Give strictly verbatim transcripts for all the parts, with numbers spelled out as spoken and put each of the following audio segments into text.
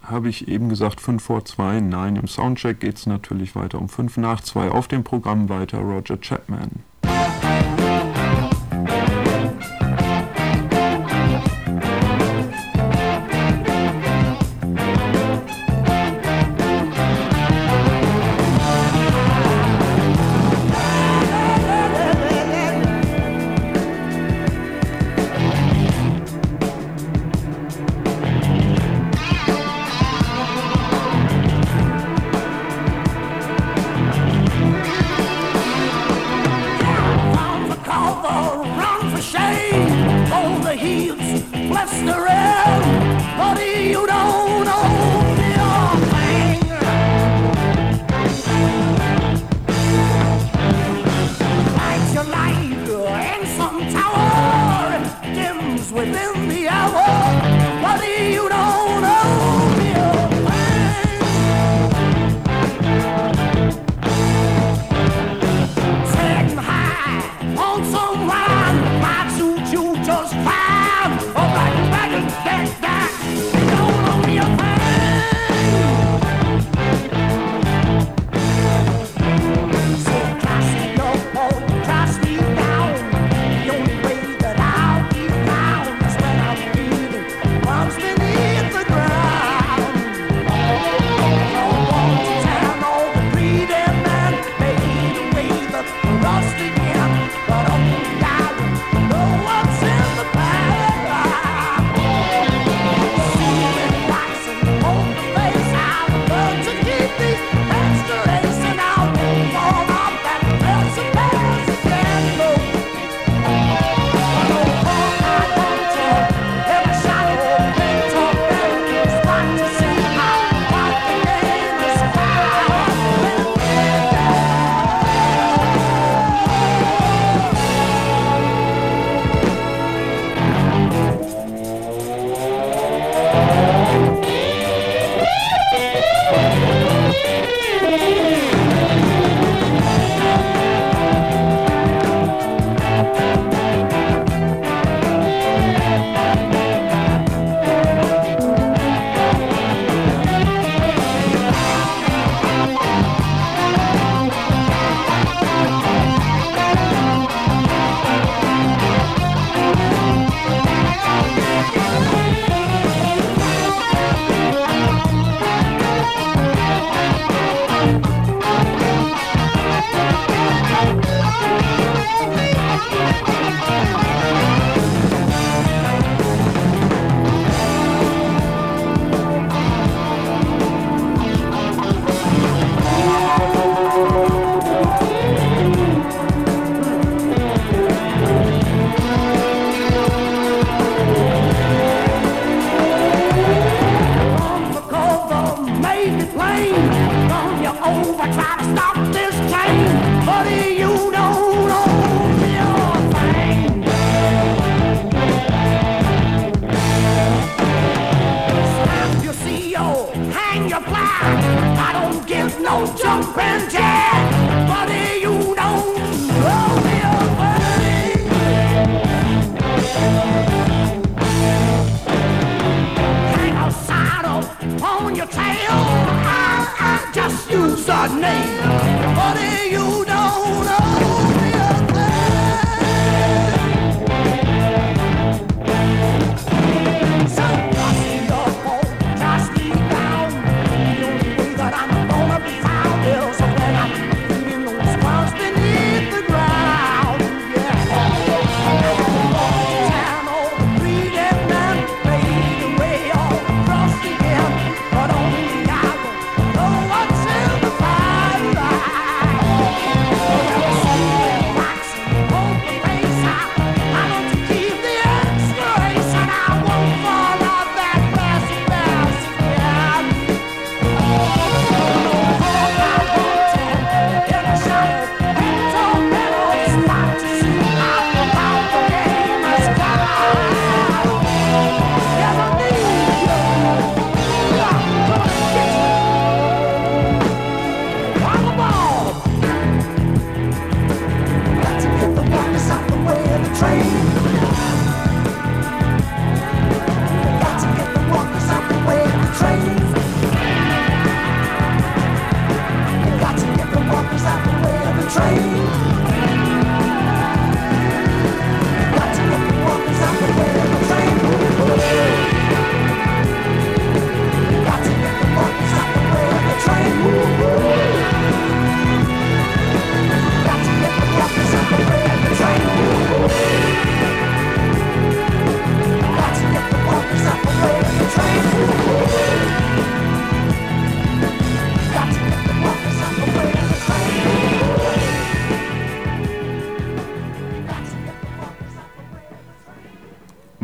habe ich eben gesagt, fünf vor zwei. Nein, im Soundcheck geht es natürlich weiter um fünf nach zwei. Auf dem Programm weiter Roger Chapman.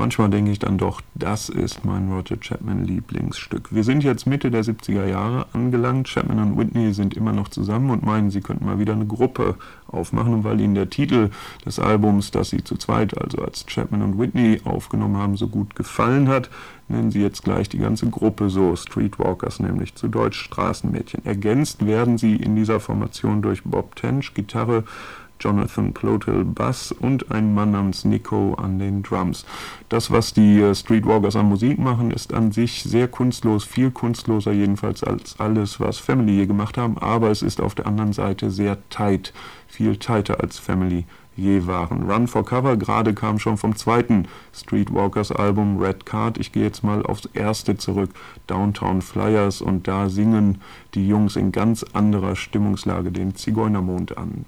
manchmal denke ich dann doch, das ist mein Roger Chapman Lieblingsstück. Wir sind jetzt Mitte der siebziger Jahre angelangt. Chapman und Whitney sind immer noch zusammen und meinen, sie könnten mal wieder eine Gruppe aufmachen. Und weil ihnen der Titel des Albums, das sie zu zweit, also als Chapman und Whitney aufgenommen haben, so gut gefallen hat, nennen sie jetzt gleich die ganze Gruppe so, Streetwalkers, nämlich zu Deutsch Straßenmädchen. Ergänzt werden sie in dieser Formation durch Bob Tench, Gitarre, Jonathan Plotel Bass und ein Mann namens Nico an den Drums. Das, was die äh, Streetwalkers an Musik machen, ist an sich sehr kunstlos, viel kunstloser jedenfalls als alles, was Family je gemacht haben, aber es ist auf der anderen Seite sehr tight, viel tighter als Family je waren. Run for Cover gerade kam schon vom zweiten Streetwalkers Album Red Card. Ich gehe jetzt mal aufs erste zurück, Downtown Flyers, und da singen die Jungs in ganz anderer Stimmungslage den Zigeunermond an.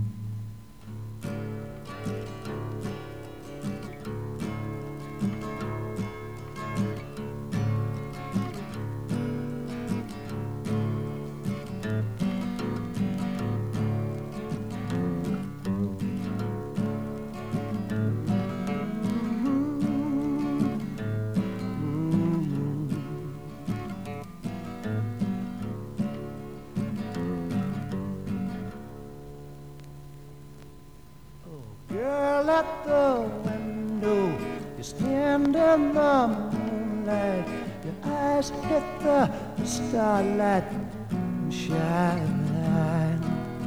At the window, you stand in the moonlight, your eyes hit the starlight and shine.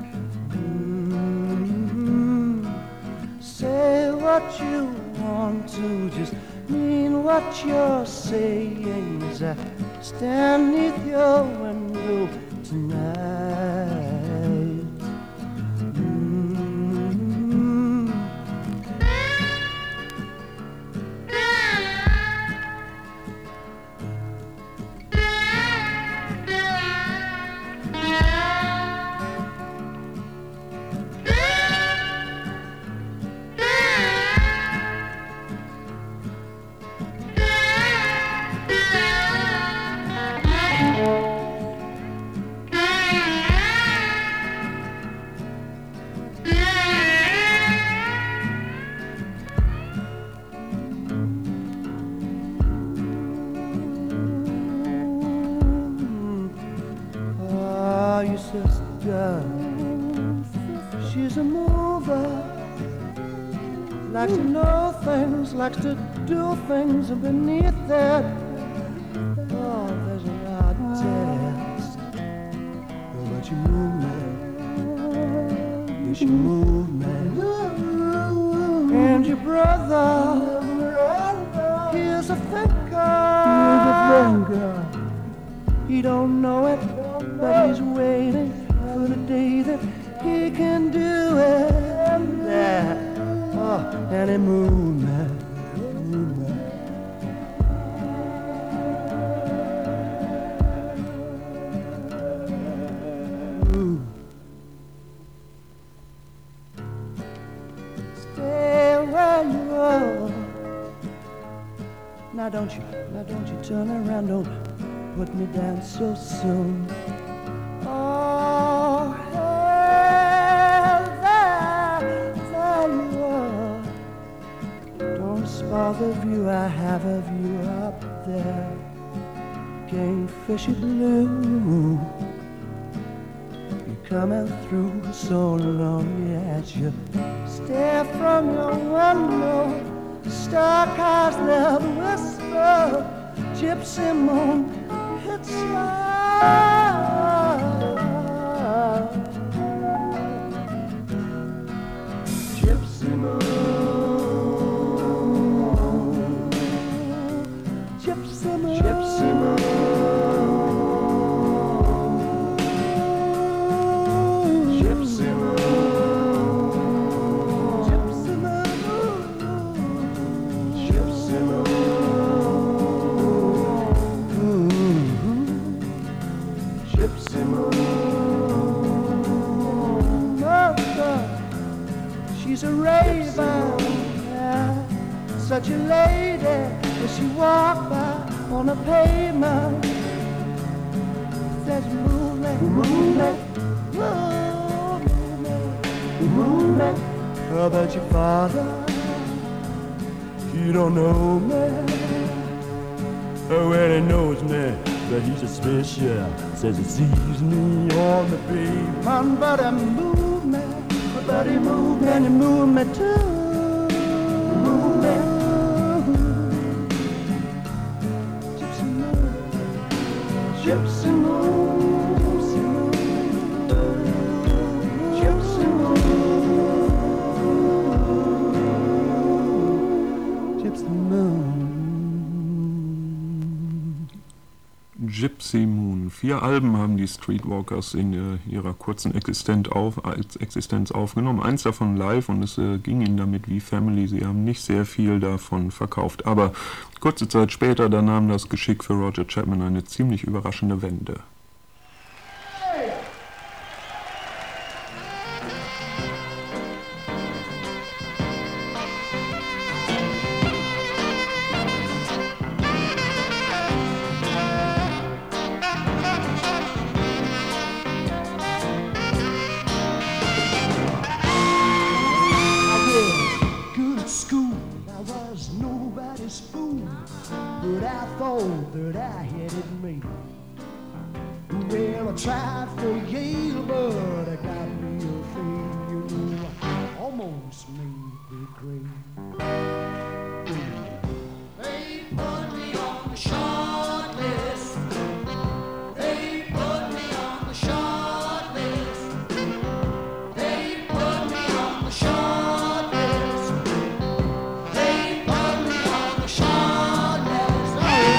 Mm-hmm. Say what you want to, just mean what you're saying as I stand neath your window tonight. She's a mover, likes to know things, likes to do things beneath that. Oh, there's a hard test. Oh, but you move me, yes, you move me. And your brother, he's a thinker. He don't know it, but he's waiting for the day that he can do it. That, oh, and he moves me, moves me. Ooh. Stay where you are. Now don't you, now don't you turn around, don't put me down so soon. Oh, hey, there, there you are. Don't spoil the view I have of you up there, Kingfisher blue. You're coming through so lonely as you stare from your window. Star cars there whisper, gypsy moon hits slow. Gypsy moon, gypsy moon, gypsy moon, gypsy moon, gypsy moon, gypsy moon. Gypsy moon, mother, she's a raven, yeah, such a lady as she walk by on the pavement. There's movement, movement, movement, movement. How about your father? You don't know me. Oh, well, he knows me, but he's suspicious. Says he sees me on the pavement, but he moved me, but he moved me, and he moved me too. Moved me. Gypsy moon, gypsy moon, gypsy moon, gypsy moon. Gypsy Moon. Vier Alben haben die Streetwalkers in äh, ihrer kurzen Existenz, auf, als Existenz aufgenommen. Eins davon live und es äh, ging ihnen damit wie Family. Sie haben nicht sehr viel davon verkauft. Aber kurze Zeit später, da nahm das Geschick für Roger Chapman eine ziemlich überraschende Wende. But I thought that I had it made. Well, I tried for Yale, but I got real afraid. You know, I almost made the grade. They put me on the short list. They put me on the short list. They put me on the short list. They put me on the short list.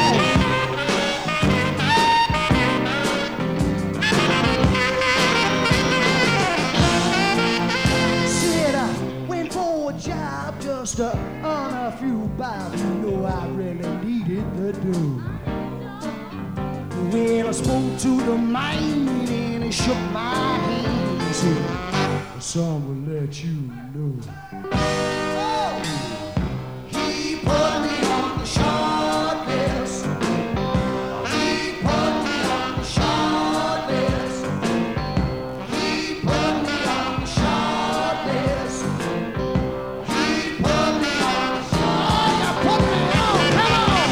Said I went for a job just to earn a few bucks. You know I really needed the dough. Well, I spoke to the man and he shook my hand and said, "Son will let you know." Oh, he put me on the short list. He put me on the short list. He put me on the short list. He put me on the short list. Put me on, come on!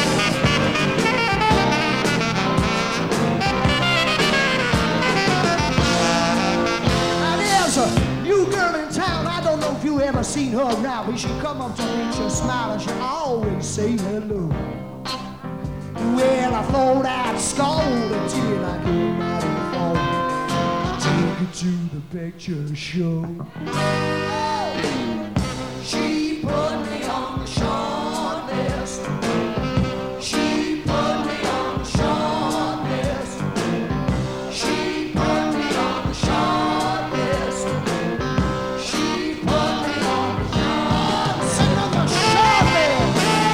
Now there's a new girl in town. I don't know if you ever seen her around. When she come up to me, she'll smile and she'll always say hello. Well, I thought I'd scold until I came out of the phone. Take her to the picture show. She put me on the short list. She put me on the short list. She put me on the short list. She put me on the short list. Sing on the short list.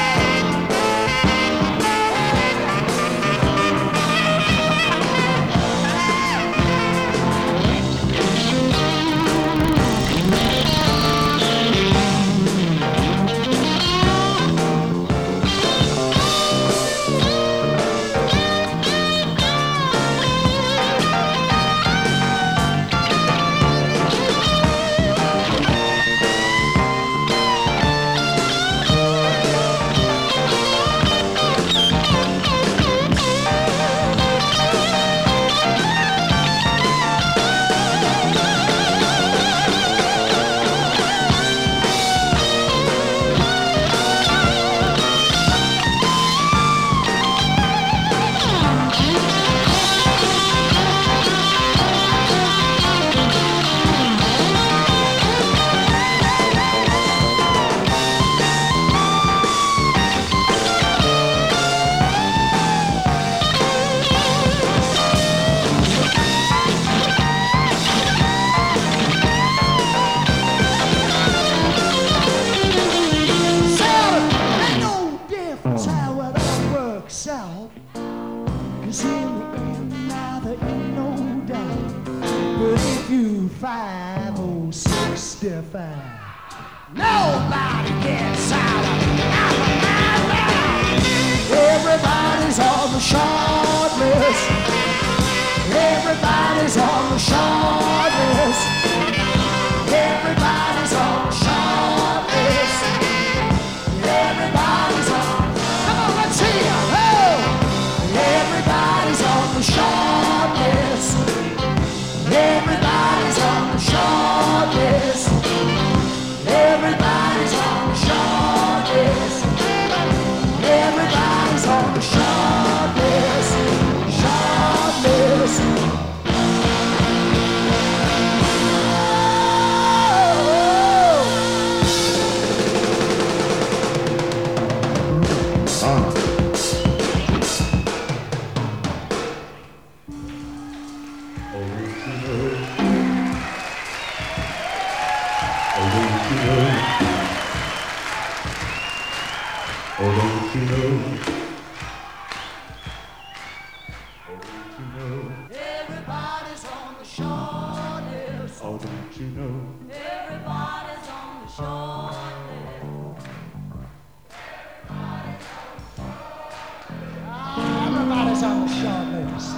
Nobody gets out of Alabama. Everybody's on the short list. Everybody's on the short list. Everybody's on the short list. Oh, don't you know? Oh, don't you know? Everybody's on the short list. Oh, don't you know? Everybody's on the short list. Everybody's on the short list.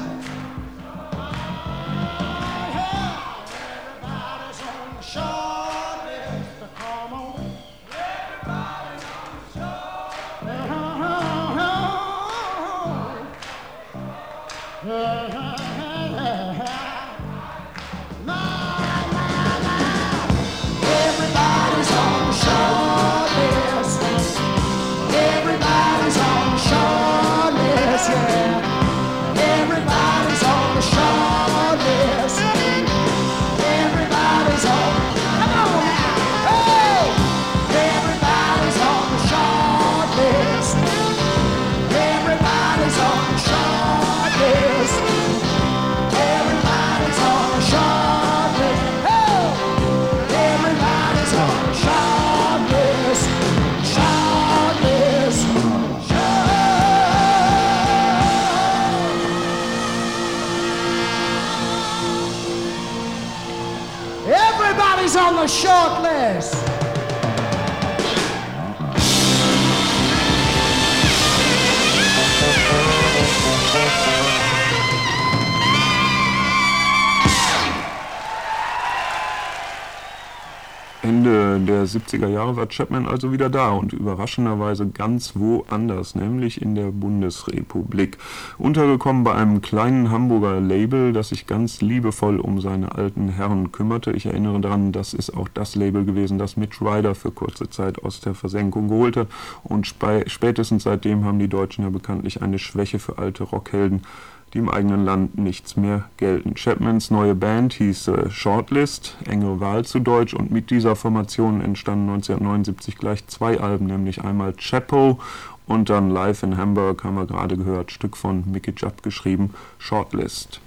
Everybody's on the short list. Come on. Everybody's on the short list. Everybody's on the short list. Everybody's on the short list, yeah. Everybody's on the short list. Everybody's on. Come on now. Hey! Everybody's on the short list. Everybody's on the short list. Everybody's on the short list. Hey! Everybody's on the short list. Short list. Everybody's on the short list. Ende der siebziger Jahre war Chapman also wieder da und überraschenderweise ganz woanders, nämlich in der Bundesrepublik. Untergekommen bei einem kleinen Hamburger Label, das sich ganz liebevoll um seine alten Herren kümmerte. Ich erinnere daran, das ist auch das Label gewesen, das Mitch Ryder für kurze Zeit aus der Versenkung holte. Und spätestens seitdem haben die Deutschen ja bekanntlich eine Schwäche für alte Rockhelden, die im eigenen Land nichts mehr gelten. Chapmans neue Band hieß äh, Shortlist, enge Wahl zu Deutsch, und mit dieser Formation entstanden neunzehnhundertneunundsiebzig gleich zwei Alben, nämlich einmal Chapo und dann Live in Hamburg, haben wir gerade gehört, Stück von Mickey Jupp geschrieben, Shortlist.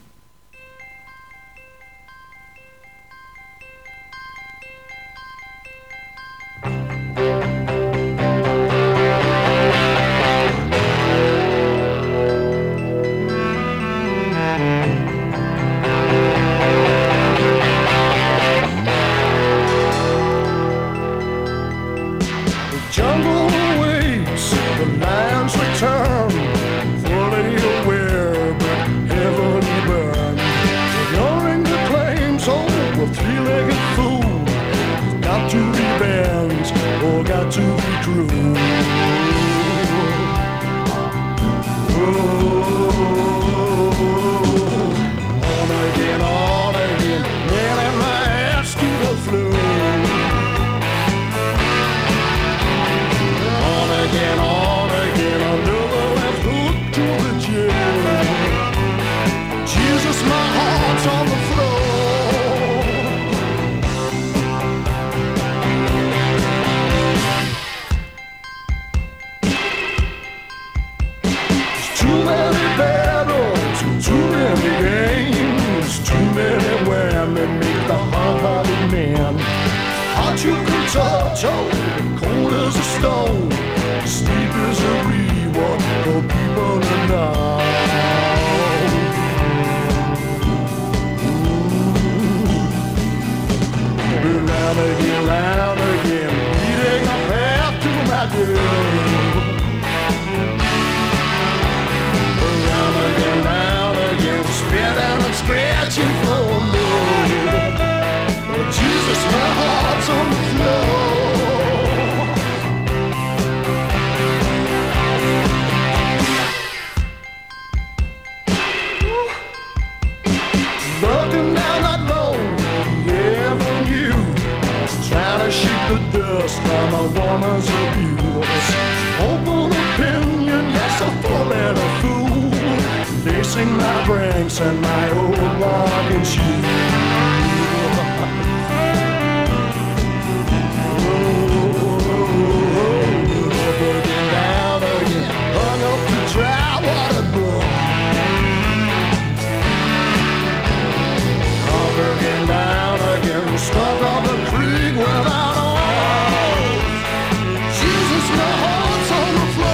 Jesus, my heart's on the floor.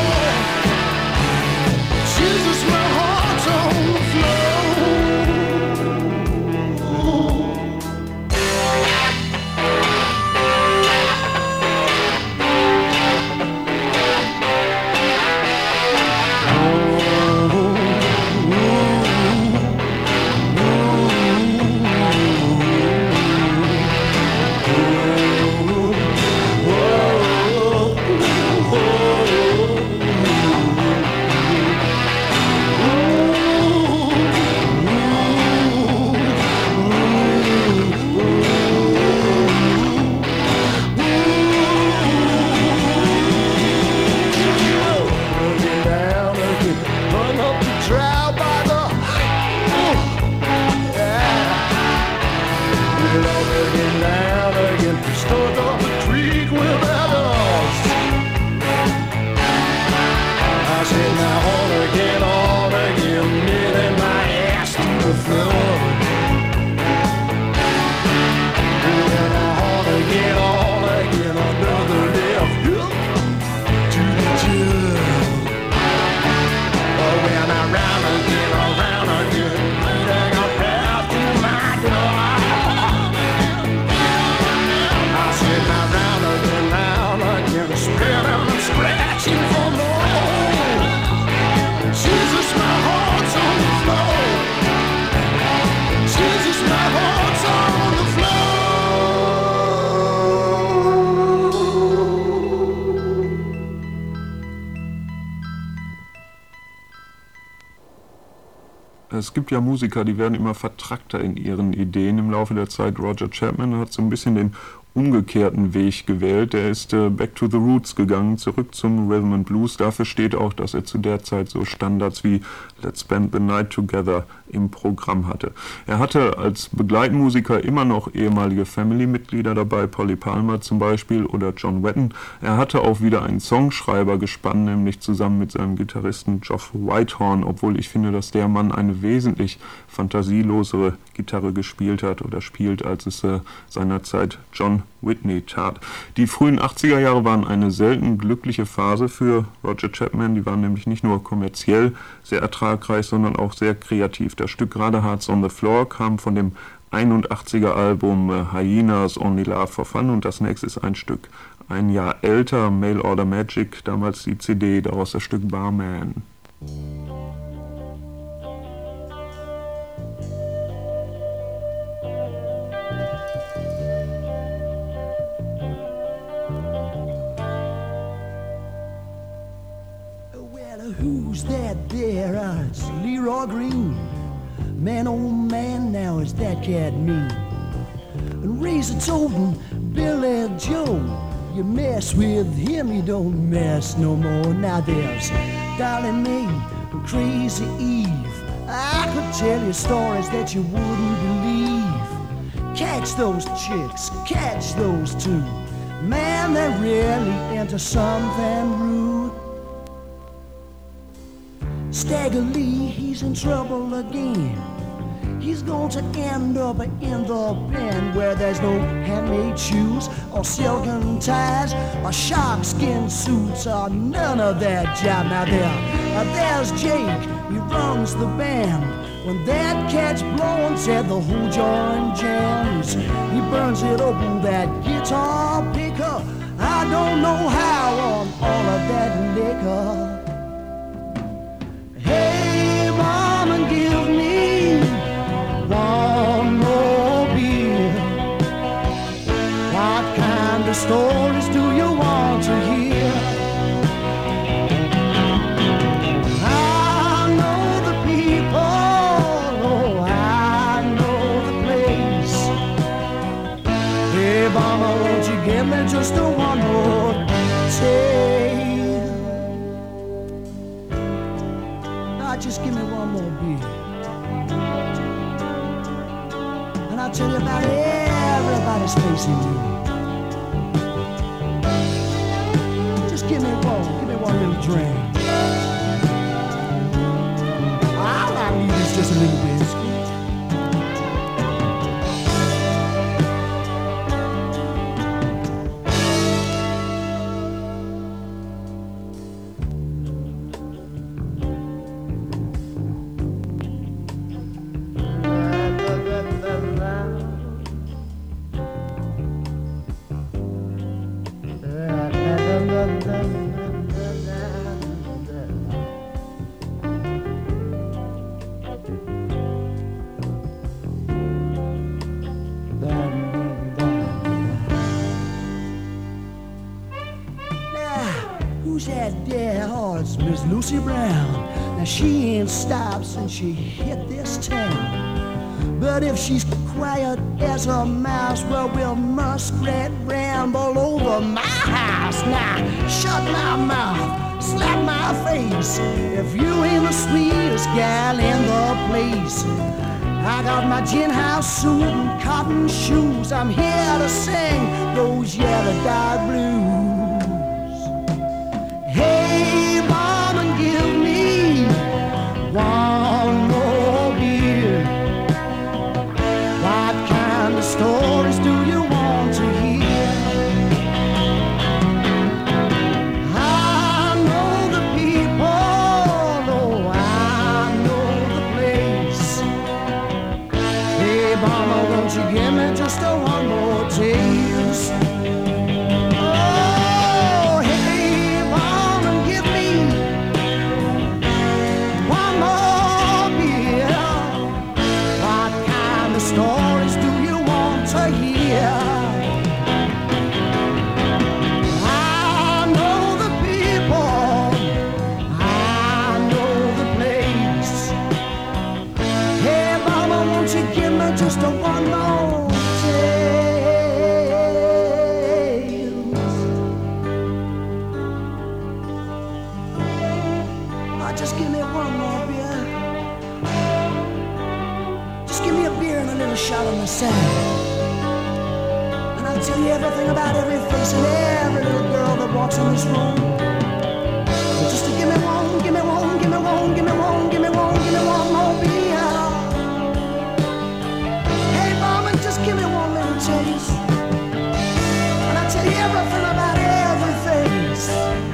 Es gibt ja Musiker, die werden immer vertrackter in ihren Ideen im Laufe der Zeit. Roger Chapman hat so ein bisschen den umgekehrten Weg gewählt. Er ist äh, back to the roots gegangen, zurück zum Rhythm and Blues. Dafür steht auch, dass er zu der Zeit so Standards wie Let's Spend the Night Together im Programm hatte. Er hatte als Begleitmusiker immer noch ehemalige Family-Mitglieder dabei, Polly Palmer zum Beispiel oder John Wetton. Er hatte auch wieder einen Songschreiber gespannt, nämlich zusammen mit seinem Gitarristen Geoff Whitehorn, obwohl ich finde, dass der Mann eine wesentlich fantasielosere Gitarre gespielt hat oder spielt, als es äh, seinerzeit John Whitney tat. Die frühen achtziger Jahre waren eine selten glückliche Phase für Roger Chapman. Die waren nämlich nicht nur kommerziell sehr ertragreich, sondern auch sehr kreativ. Das Stück Gerade Hearts on the Floor kam von dem einundachtziger Album äh, Hyenas Only Love for Fun und das nächste ist ein Stück ein Jahr älter, Mail Order Magic, damals die C D, daraus das Stück Barman. Who's that there? Uh, it's Leroy Green. Man, oh man, now is that cat mean? And Razor toting Billy Joe. You mess with him, you don't mess no more. Now there's Dolly Mae and Crazy Eve. I could tell you stories that you wouldn't believe. Catch those chicks, catch those two. Man, they're really into something rude. Stagger Lee, he's in trouble again. He's going to end up in the pen where there's no handmade shoes or silken ties or shark skin suits or none of that job. Now there, uh, there's Jake, he runs the band. When that cat's blowing, said the whole joint jams. He burns it up with that guitar picker. I don't know how on all of that liquor. Hey, mama, give me one more beer. What kind of stories do you want to hear? I know the people, oh, I know the place. Hey, mama, won't you give me just a one more taste? Just give me one more beer, and I'll tell you about everybody's facing you. Just give me one, give me one little drink. All I need is just a little whiskey. Lucy Brown, now she ain't stopped since she hit this town. But if she's quiet as a mouse, well, we'll muskrat ramble over my house. Now, shut my mouth, slap my face, if you ain't the sweetest gal in the place. I got my gin house suit and cotton shoes. I'm here to sing those yellow dye blues. Hey, mama, give me one more beer. What kind of stories do you want to hear? I know the people, oh, I know the place. Hey, mama, won't you give me just a one more taste? Oh, just give me one more beer. Just give me a beer and a little shot on the sand. And I'll tell you everything about every face and every little girl that walks in this room. Just to give me one, give me one, give me one, give me one, give me one, give me one more beer. Hey mama, just give me one little taste. And I'll tell you everything about every face.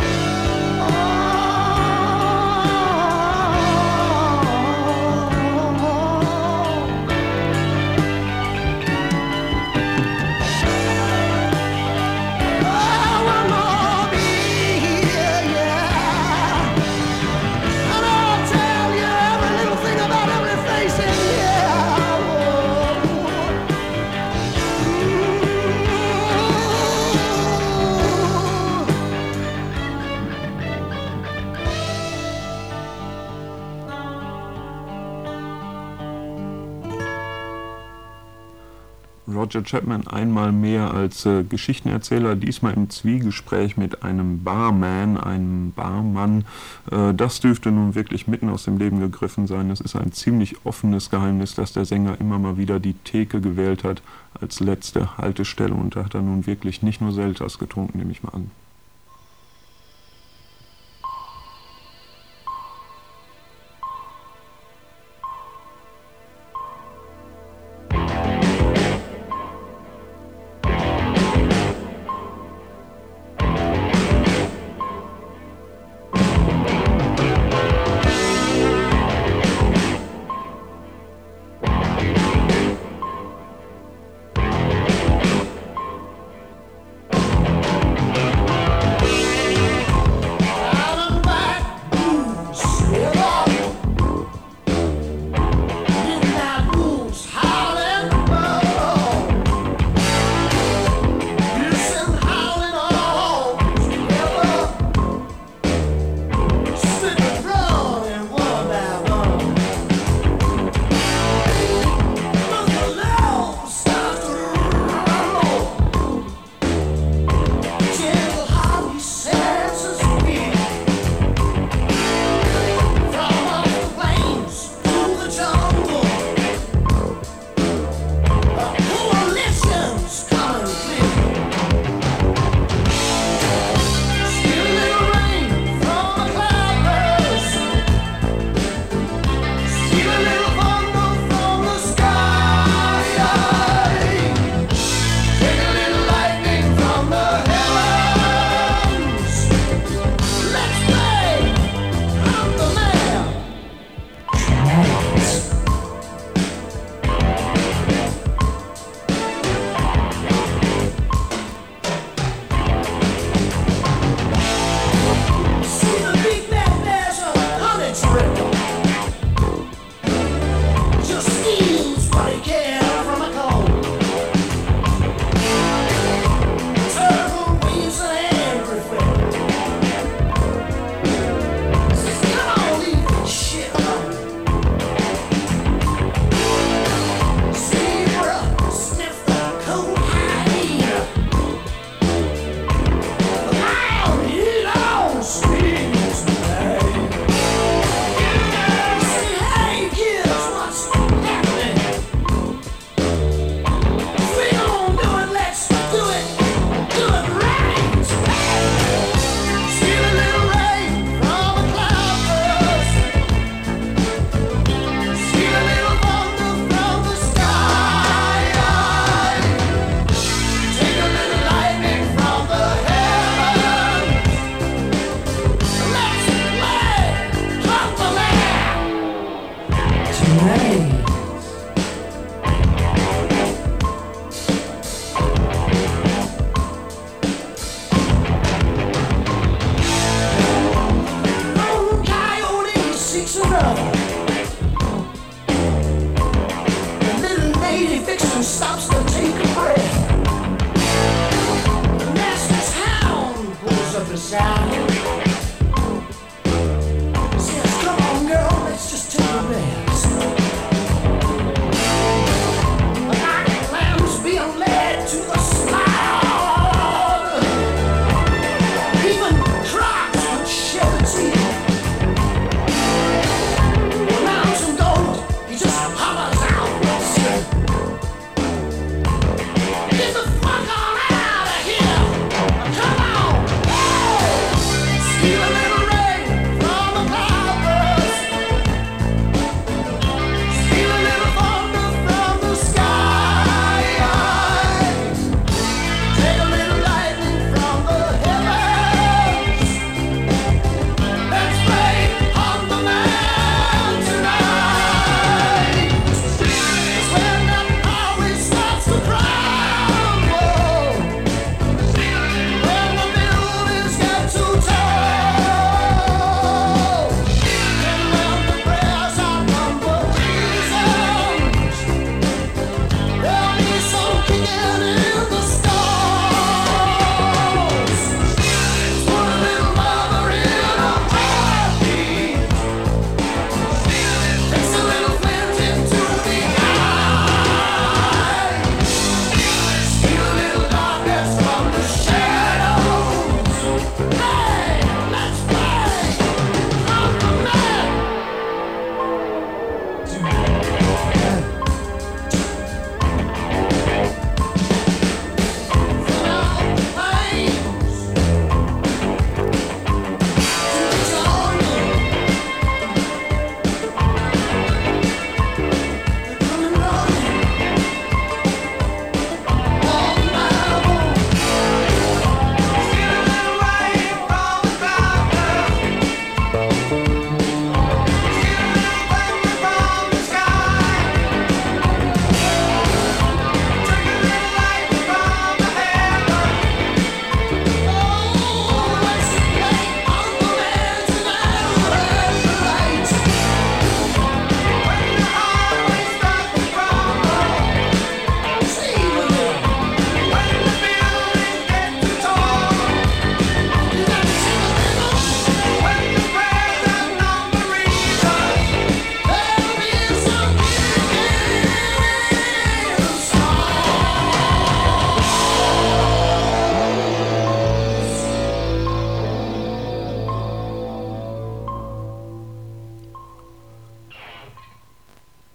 Roger Chapman einmal mehr als äh, Geschichtenerzähler, diesmal im Zwiegespräch mit einem Barman, einem Barmann. Äh, das dürfte nun wirklich mitten aus dem Leben gegriffen sein. Es ist ein ziemlich offenes Geheimnis, dass der Sänger immer mal wieder die Theke gewählt hat als letzte Haltestelle, und da hat er nun wirklich nicht nur Selters getrunken, nehme ich mal an.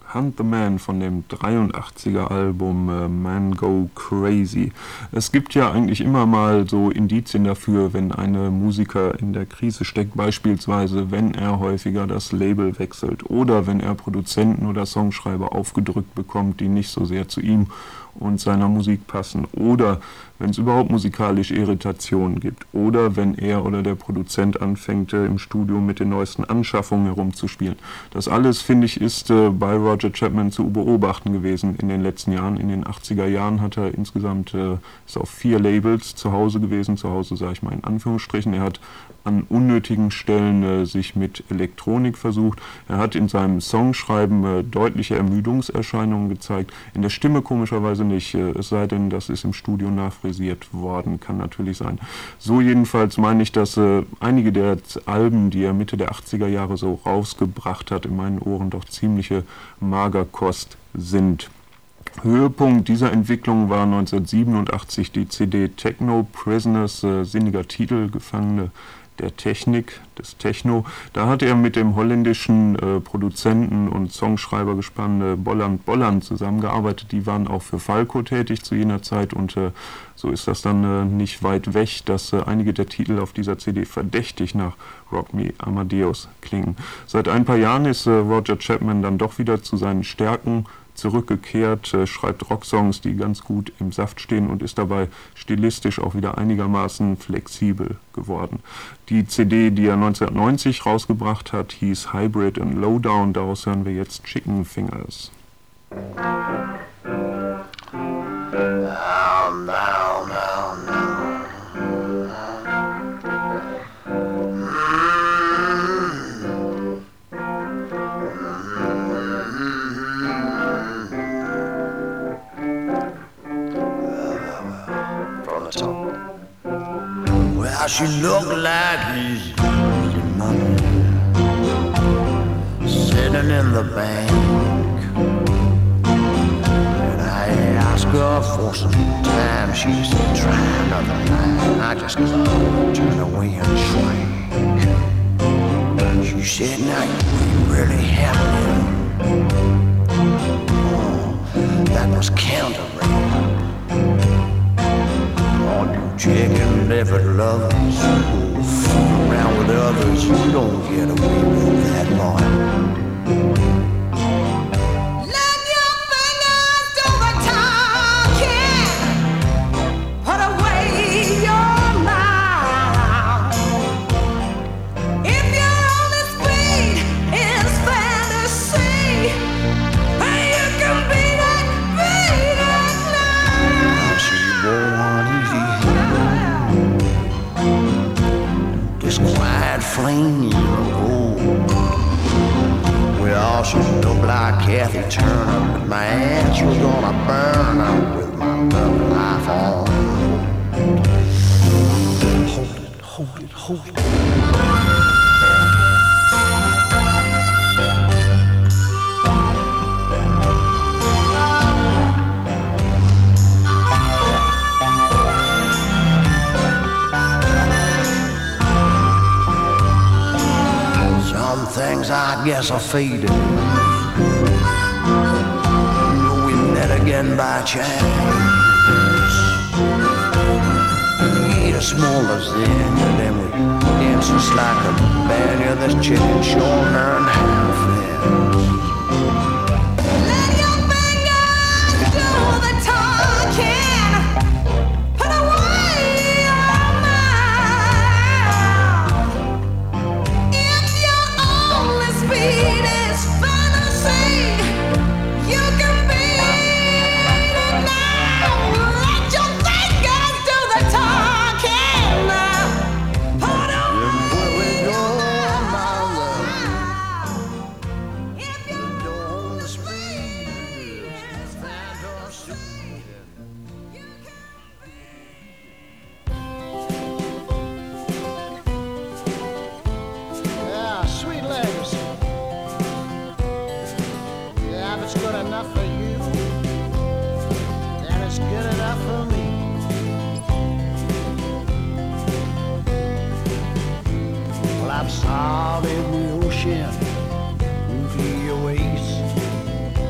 Hunt the Man von dem dreiundachtziger Album äh, Man Go Crazy. Es gibt ja eigentlich immer mal so Indizien dafür, wenn ein Musiker in der Krise steckt, beispielsweise wenn er häufiger das Label wechselt oder wenn er Produzenten oder Songschreiber aufgedrückt bekommt, die nicht so sehr zu ihm und seiner Musik passen, oder wenn es überhaupt musikalische Irritationen gibt, oder wenn er oder der Produzent anfängt, äh, im Studio mit den neuesten Anschaffungen herumzuspielen. Das alles, finde ich, ist äh, bei Roger Chapman zu beobachten gewesen in den letzten Jahren. In den achtziger Jahren hat er insgesamt äh, ist auf vier Labels zu Hause gewesen, zu Hause sage ich mal in Anführungsstrichen. Er hat an unnötigen Stellen äh, sich mit Elektronik versucht. Er hat in seinem Songschreiben äh, deutliche Ermüdungserscheinungen gezeigt. In der Stimme komischerweise nicht, äh, es sei denn, das ist im Studio nachfrisiert worden, kann natürlich sein. So jedenfalls meine ich, dass äh, einige der Alben, die er Mitte der achtziger Jahre so rausgebracht hat, in meinen Ohren doch ziemliche Magerkost sind. Höhepunkt dieser Entwicklung war neunzehnhundertsiebenundachtzig die C D Techno Prisoners, äh, sinniger Titel, Gefangene der Technik, des Techno. Da hat er mit dem holländischen äh, Produzenten und Songschreibergespann äh, Bolland Bolland zusammengearbeitet. Die waren auch für Falco tätig zu jener Zeit und äh, so ist das dann äh, nicht weit weg, dass äh, einige der Titel auf dieser C D verdächtig nach Rock Me Amadeus klingen. Seit ein paar Jahren ist äh, Roger Chapman dann doch wieder zu seinen Stärken zurückgekehrt, äh, schreibt Rocksongs, die ganz gut im Saft stehen und ist dabei stilistisch auch wieder einigermaßen flexibel geworden. Die C D, die er neunzehnhundertneunzig rausgebracht hat, hieß Hybrid and Lowdown, daraus hören wir jetzt Chicken Fingers. Down, down, down, down. Well, she looked like easy money sitting in the bank, and I asked her for some time. She said, try another night. I just turned away and shrank. She said, now you really have me. Oh, that was counter-rape. All you chicken-livered lovers who fool around with others, you don't get away with that, boy. Flame gold. Well, she looked like Kathy Turner, but my ass was gonna burn her with my love life on. Hold it, hold it, hold it. Things I guess are faded. We met again by chance. We ate a small lasagna, and then we danced just like a band. Yeah, this chicken sure learned how fast. Let your fingers do the talking. Put away your mind. If your speed is fantasy, you can beat it now. Let your fingers do the talking. Put away your mind. If your speed is fantasy, you can. Yeah, sweet legs. Yeah, if it's good enough for you, then it's good enough for me. Well, I've sailed in the ocean into your waist.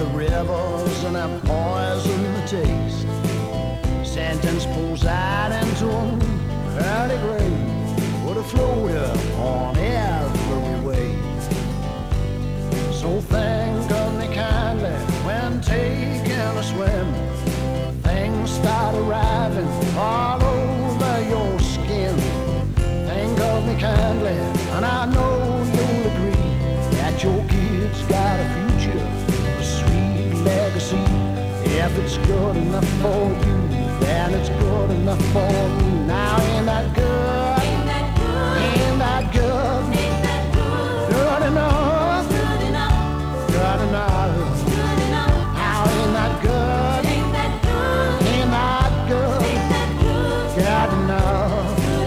the rivers and have poison the taste. Sentence pulls out into an early grave would have floated on every wave. So think of me kindly when taking a swim. Things start arriving all over your skin. Think of me kindly, and I know you'll agree that your kid's got a future, a sweet legacy. If it's good enough for you, then it's good enough for me. Now ain't that good? Ain't that good? Ain't that good? Ain't that good? Good enough? Good enough? Good enough? Good enough? Now ain't that good? Ain't that good? Ain't that good? Ain't that good? Good enough? Good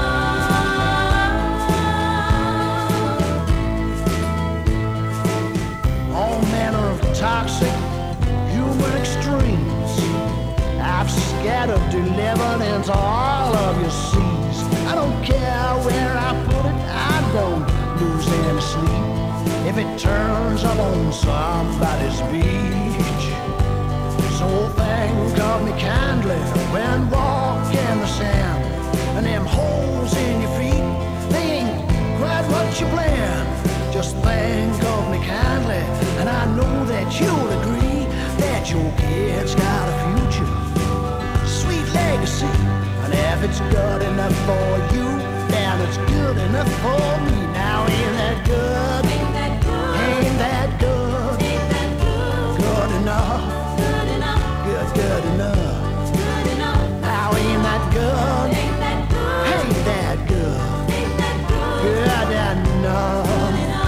enough? All manner of toxic human extremes I've scattered, delivered into all of your seas. I don't care where I put it, I don't lose any sleep if it turns up on somebody's beach. So think of me kindly when walking the sand, and them holes in your feet, they ain't quite what you planned. Just think of me kindly, and I know that you'll agree that your kid's got a future, sweet legacy. And if it's good enough for you, then it's good enough for me. Now ain't that good? Ain't that good? Ain't that good? Ain't that good? Good enough? Good enough? Good, good enough? Good enough? Now ain't that good? Ain't that good? Ain't that good? Ain't that good? Good enough? Good enough?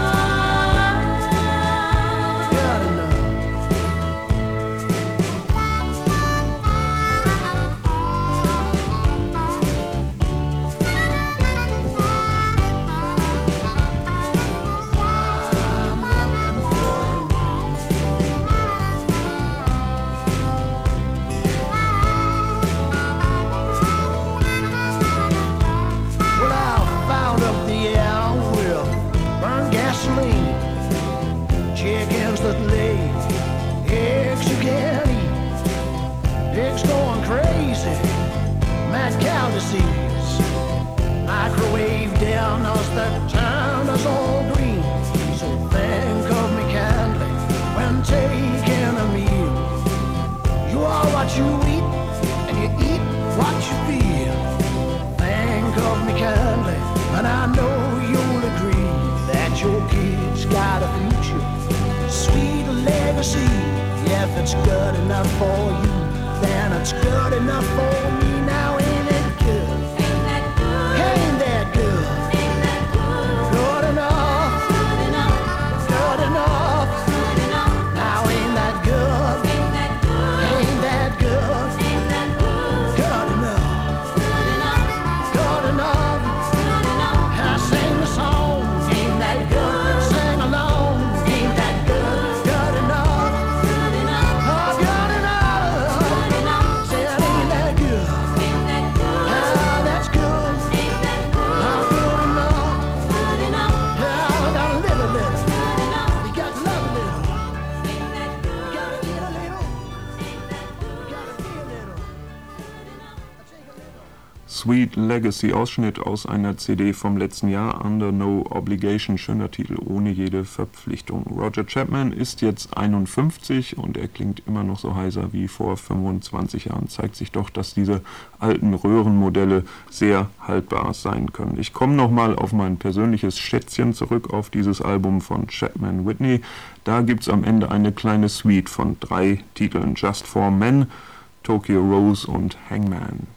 Chickens that lay eggs you can't eat, pigs going crazy, mad cow disease, microwave dinners that turn us all green. So think of me kindly when taking a meal. You are what you eat, and you eat what you feel. Think of me kindly, and I know you'll agree that your kid's got a future, sweet legacy. If it's good enough for you, then it's good enough for me. Now ain't it good? Ain't that good? Ain't that good? Ain't that good? Good enough? Good enough? Good enough? Good enough? Now ain't that good? Ain't that good? Ain't that good? Ain't that good? Good enough? Good enough? Good enough? Good enough? I sing the song. Ain't that good? Sing along. Ain't that good? Good enough? Good enough? Oh, good enough? Good enough? Say it ain't that good? Ain't that good? Ah, that's good. Ain't that good? Oh, good enough? Good enough? Yeah, I gotta live a little. Good enough? You got to love a little. Ain't that good? You gotta eat a little. Ain't that good? You gotta be a little. Good enough? I take a little. Sweet Legacy, Ausschnitt aus einer C D vom letzten Jahr, Under No Obligation, schöner Titel, ohne jede Verpflichtung. Roger Chapman ist jetzt einundfünfzig und er klingt immer noch so heiser wie vor fünfundzwanzig Jahren. Zeigt sich doch, dass diese alten Röhrenmodelle sehr haltbar sein können. Ich komme nochmal auf mein persönliches Schätzchen zurück, auf dieses Album von Chapman Whitney. Da gibt es am Ende eine kleine Suite von drei Titeln, Just for Men, Tokyo Rose und Hangman.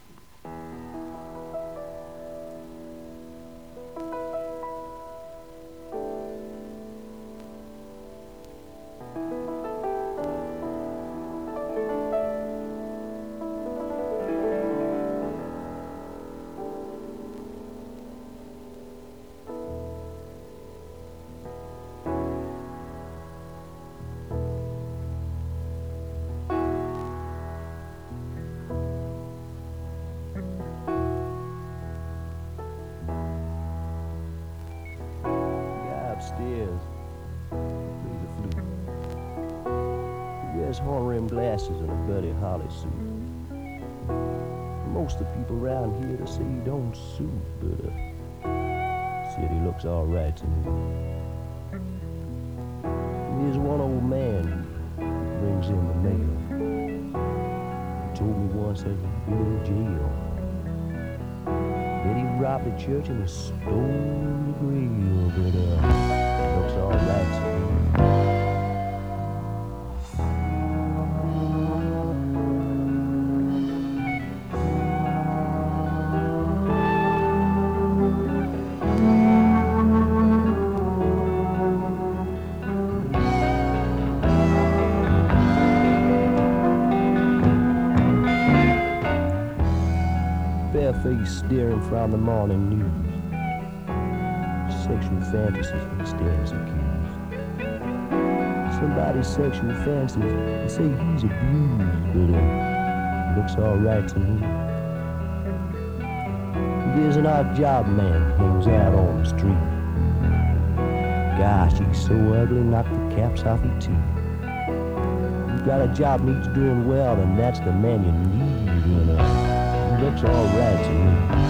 wears horn-rimmed glasses and a Buddy Holly suit. Most of the people around here, they say he don't suit, but uh, said he looks all right to me. There's one old man who brings in the mail. He told me once that he'd been in jail. That he robbed a church and he stole the grail, but uh, he looks all right to me. Face staring from the morning news. Sexual fantasies he stands accused. Somebody's sexual fantasies, they say he's abused, but uh, he looks all right to me. There's an odd job man hangs out on the street. Gosh, he's so ugly, knock the caps off your teeth. You got a job needs doing well, and that's the man you need, you know. Looks all right to me.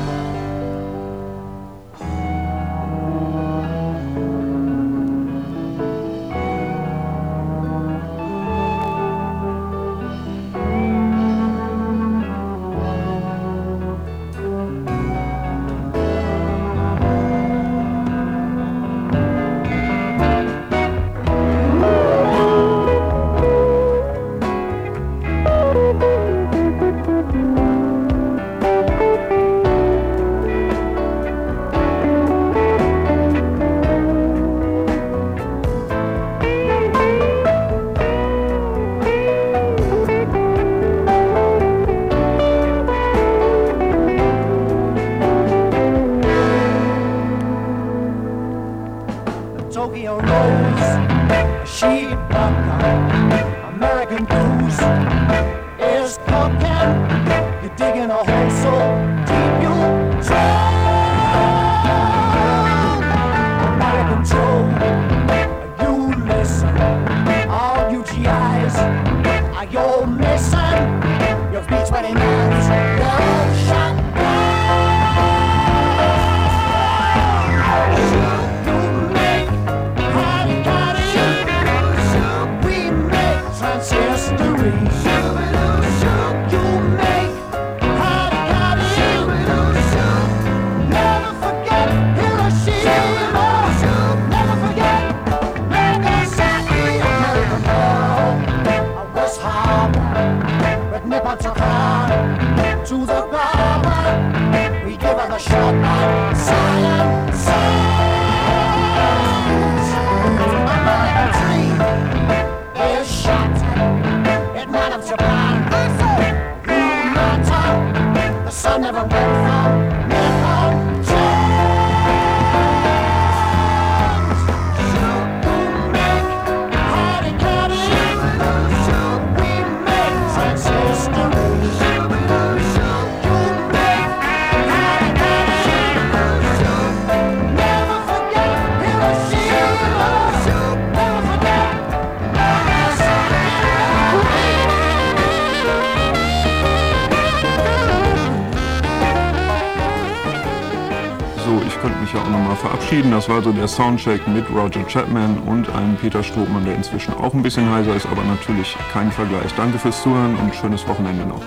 Das war so der Soundcheck mit Roger Chapman und einem Peter Strohmann, der inzwischen auch ein bisschen heiser ist, aber natürlich kein Vergleich. Danke fürs Zuhören und schönes Wochenende noch.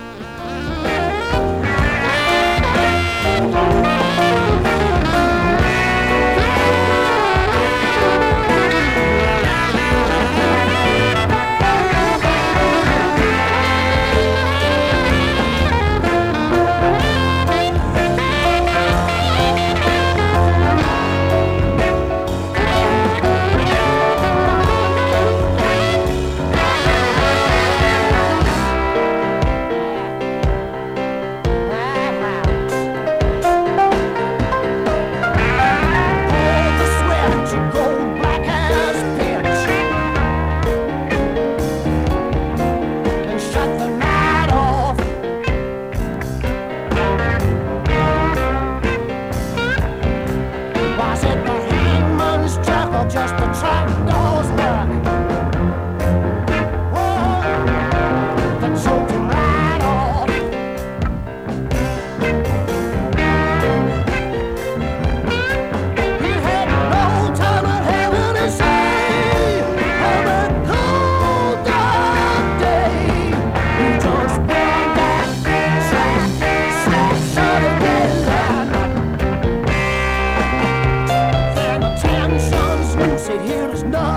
hear the snow.